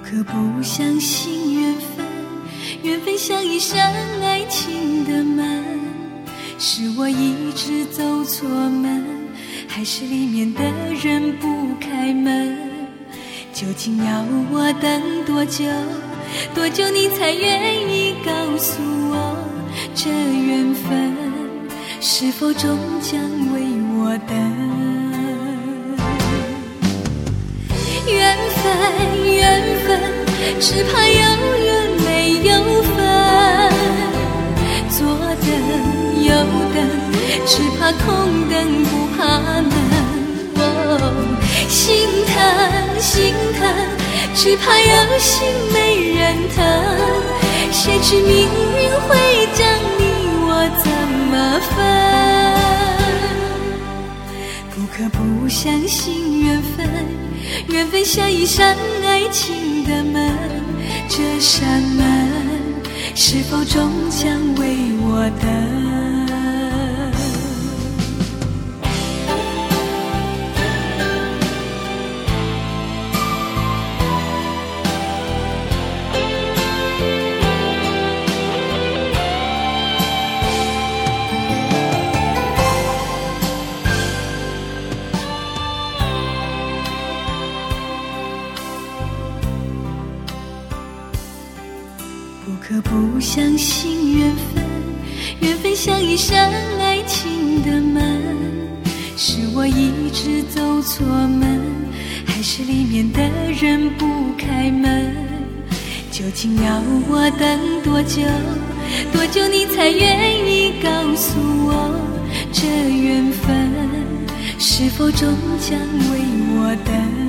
可不相信缘分，缘分像一扇爱情的门，是我一直走错门，还是里面的人不开门？究竟要我等多久，多久你才愿意告诉我，这缘分是否终将为我等？缘分，缘分，只怕有缘没有分。左等右等，只怕空等不怕冷。心疼，心疼，只怕有心没人疼。谁知命运会将你我怎么分？不可不相信缘分，缘分像一扇爱情的门，这扇门是否终将为我等？不可不相信缘分，缘分像一扇爱情的门，是我一直走错门，还是里面的人不开门？究竟要我等多久，多久你才愿意告诉我，这缘分是否终将为我等？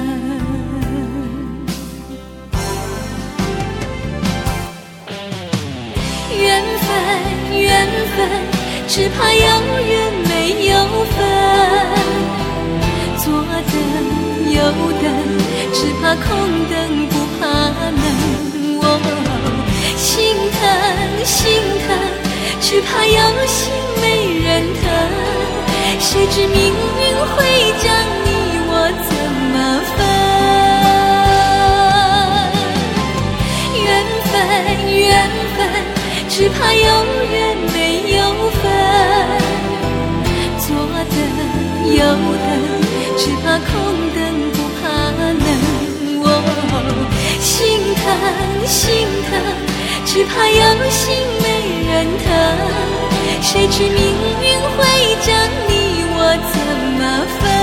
缘分，缘分，只怕有缘没有分。左等右等，只怕空等不怕冷。心疼，心疼，只怕有心没人疼。谁知命运会将你我怎么分？缘分，缘分，只怕有缘没有分。左等右等，只怕空等不怕冷。心疼，心疼，只怕有心没人疼。谁知命运会将你我怎么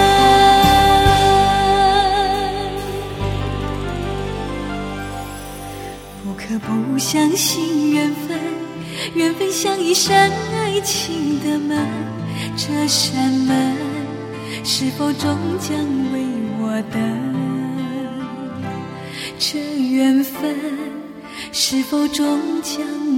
分？不可不相信缘分，缘分像一扇爱情的门，这扇门是否终将为我等？这缘分是否终将